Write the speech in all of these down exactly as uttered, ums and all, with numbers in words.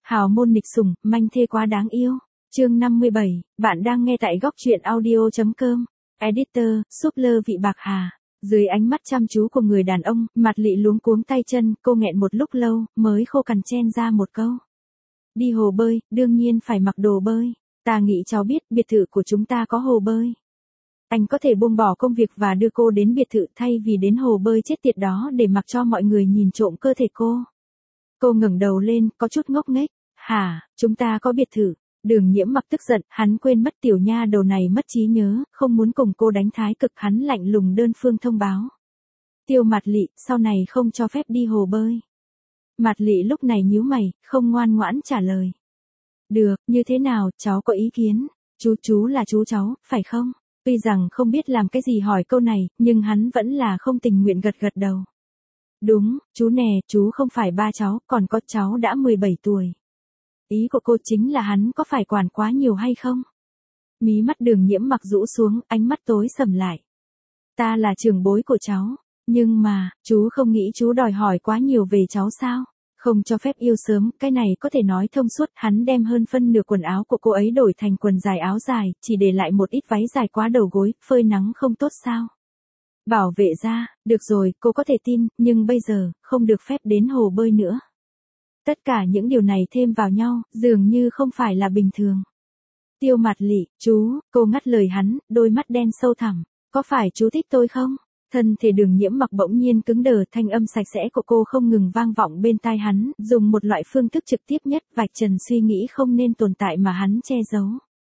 Hào môn nghịch sủng, manh thê quá đáng yêu. Chương năm mươi bảy, bạn đang nghe tại góc truyện audio chấm com. Editor, Super Vị Bạc Hà. Dưới ánh mắt chăm chú của người đàn ông, Mạt Lị luống cuống tay chân, cô nghẹn một lúc lâu, mới khô cằn chen ra một câu. Đi hồ bơi, đương nhiên phải mặc đồ bơi. Ta nghĩ cháu biết, biệt thự của chúng ta có hồ bơi. Anh có thể buông bỏ công việc và đưa cô đến biệt thự thay vì đến hồ bơi chết tiệt đó để mặc cho mọi người nhìn trộm cơ thể cô. Cô ngẩng đầu lên, có chút ngốc nghếch. Hả, chúng ta có biệt thự. Đường Nhiễm Mặc tức giận, hắn quên mất tiểu nha đầu này mất trí nhớ, không muốn cùng cô đánh thái cực, hắn lạnh lùng đơn phương thông báo. Tiêu Mạt Lị, sau này không cho phép đi hồ bơi. Mạt Lị lúc này nhíu mày, không ngoan ngoãn trả lời. Được, như thế nào, cháu có ý kiến. Chú chú là chú cháu, phải không? Tuy rằng không biết làm cái gì hỏi câu này, nhưng hắn vẫn là không tình nguyện gật gật đầu. Đúng, chú nè, chú không phải ba cháu, còn có cháu đã mười bảy tuổi. Ý của cô chính là hắn có phải quản quá nhiều hay không? Mí mắt Đường Nhiễm Mặc rũ xuống, ánh mắt tối sầm lại. Ta là trưởng bối của cháu, nhưng mà, chú không nghĩ chú đòi hỏi quá nhiều về cháu sao? Không cho phép yêu sớm, cái này có thể nói thông suốt, hắn đem hơn phân nửa quần áo của cô ấy đổi thành quần dài áo dài, chỉ để lại một ít váy dài quá đầu gối, phơi nắng không tốt sao? Bảo vệ ra, được rồi, cô có thể tin, nhưng bây giờ, không được phép đến hồ bơi nữa. Tất cả những điều này thêm vào nhau, dường như không phải là bình thường. Tiêu Mạt Lị, chú, cô ngắt lời hắn, đôi mắt đen sâu thẳm. Có phải chú thích tôi không? Thân thể Đường Nhiễm Mặc bỗng nhiên cứng đờ, thanh âm sạch sẽ của cô không ngừng vang vọng bên tai hắn, dùng một loại phương thức trực tiếp nhất vạch trần suy nghĩ không nên tồn tại mà hắn che giấu.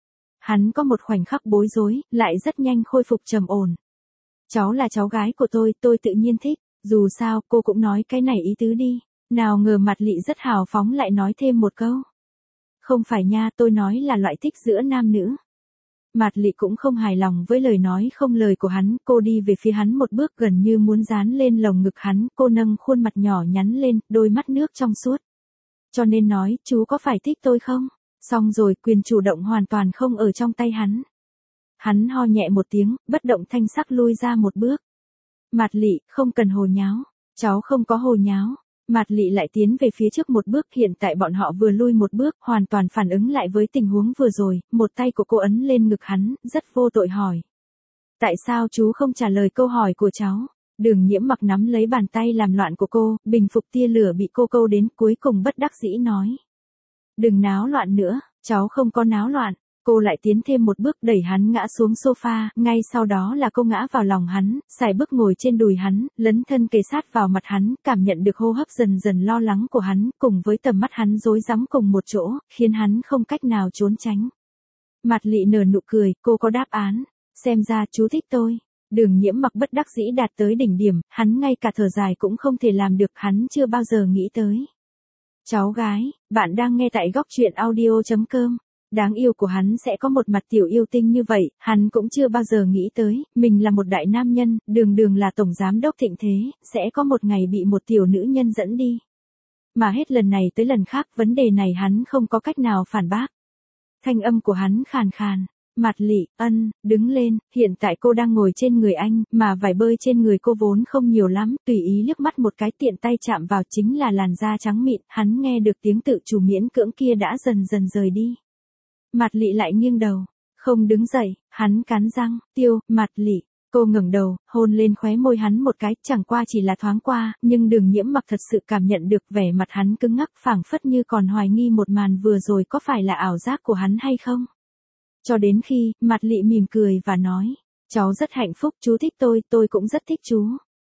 Hắn có một khoảnh khắc bối rối, lại rất nhanh khôi phục trầm ổn. Cháu là cháu gái của tôi, tôi tự nhiên thích, dù sao cô cũng nói cái này ý tứ đi. Nào ngờ Mạt Lị rất hào phóng lại nói thêm một câu. Không phải nha, tôi nói là loại thích giữa nam nữ. Mạt Lị cũng không hài lòng với lời nói không lời của hắn, cô đi về phía hắn một bước gần như muốn dán lên lồng ngực hắn, cô nâng khuôn mặt nhỏ nhắn lên, đôi mắt nước trong suốt. Cho nên nói, chú có phải thích tôi không? Xong rồi, quyền chủ động hoàn toàn không ở trong tay hắn. Hắn ho nhẹ một tiếng, bất động thanh sắc lui ra một bước. Mạt Lị, không cần hồ nháo. Cháu không có hồ nháo. Mạt Lị lại tiến về phía trước một bước, hiện tại bọn họ vừa lui một bước, hoàn toàn phản ứng lại với tình huống vừa rồi, một tay của cô ấn lên ngực hắn, rất vô tội hỏi. Tại sao chú không trả lời câu hỏi của cháu? Đường Nhiễm Mặc nắm lấy bàn tay làm loạn của cô, bình phục tia lửa bị cô câu đến, cuối cùng bất đắc dĩ nói. Đừng náo loạn nữa, cháu không có náo loạn. Cô lại tiến thêm một bước đẩy hắn ngã xuống sofa, ngay sau đó là cô ngã vào lòng hắn, xài bước ngồi trên đùi hắn, lấn thân kề sát vào mặt hắn, cảm nhận được hô hấp dần dần lo lắng của hắn, cùng với tầm mắt hắn rối rắm cùng một chỗ, khiến hắn không cách nào trốn tránh. Mạt Lị nở nụ cười, cô có đáp án, xem ra chú thích tôi. Đường Nhiễm Mặc bất đắc dĩ đạt tới đỉnh điểm, hắn ngay cả thở dài cũng không thể làm được, hắn chưa bao giờ nghĩ tới. Cháu gái, bạn đang nghe tại góc truyện audio chấm com. Đáng yêu của hắn sẽ có một mặt tiểu yêu tinh như vậy, hắn cũng chưa bao giờ nghĩ tới, mình là một đại nam nhân, đường đường là tổng giám đốc thịnh thế, sẽ có một ngày bị một tiểu nữ nhân dẫn đi. Mà hết lần này tới lần khác, vấn đề này hắn không có cách nào phản bác. Thanh âm của hắn khàn khàn. Mạt Lị, ân, đứng lên, hiện tại cô đang ngồi trên người anh, mà vải bơi trên người cô vốn không nhiều lắm, tùy ý liếc mắt một cái tiện tay chạm vào chính là làn da trắng mịn, hắn nghe được tiếng tự chủ miễn cưỡng kia đã dần dần rời đi. Mạt Lị lại nghiêng đầu, không đứng dậy, hắn cắn răng, Tiêu, Mạt Lị, cô ngẩng đầu, hôn lên khóe môi hắn một cái, chẳng qua chỉ là thoáng qua, nhưng Đường Nhiễm Mặc thật sự cảm nhận được vẻ mặt hắn cứng ngắc, phảng phất như còn hoài nghi một màn vừa rồi có phải là ảo giác của hắn hay không. Cho đến khi, Mạt Lị mỉm cười và nói, cháu rất hạnh phúc, chú thích tôi, tôi cũng rất thích chú.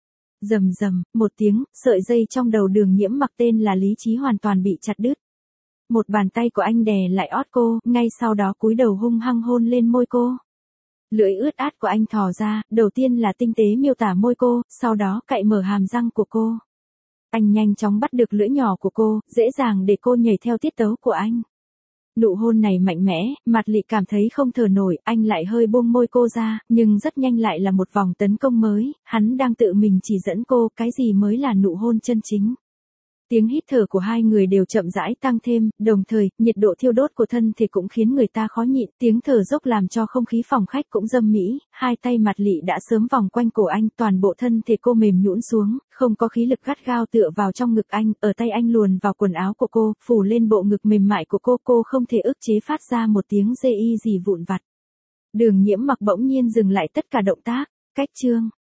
Rầm rầm, một tiếng, sợi dây trong đầu Đường Nhiễm Mặc tên là lý trí hoàn toàn bị chặt đứt. Một bàn tay của anh đè lại ót cô, ngay sau đó cúi đầu hung hăng hôn lên môi cô. Lưỡi ướt át của anh thò ra, đầu tiên là tinh tế miêu tả môi cô, sau đó cạy mở hàm răng của cô. Anh nhanh chóng bắt được lưỡi nhỏ của cô, dễ dàng để cô nhảy theo tiết tấu của anh. Nụ hôn này mạnh mẽ, Mạt Lị cảm thấy không thở nổi, anh lại hơi buông môi cô ra, nhưng rất nhanh lại là một vòng tấn công mới, hắn đang tự mình chỉ dẫn cô, cái gì mới là nụ hôn chân chính. Tiếng hít thở của hai người đều chậm rãi tăng thêm, đồng thời, nhiệt độ thiêu đốt của thân thể cũng khiến người ta khó nhịn, tiếng thở dốc làm cho không khí phòng khách cũng râm mỹ, hai tay Mạt Lị đã sớm vòng quanh cổ anh, toàn bộ thân thể cô mềm nhũn xuống, không có khí lực gắt gao tựa vào trong ngực anh, ở tay anh luồn vào quần áo của cô, phủ lên bộ ngực mềm mại của cô, cô không thể ức chế phát ra một tiếng dê y gì vụn vặt. Đường Nhiễm Mặc bỗng nhiên dừng lại tất cả động tác, cách chương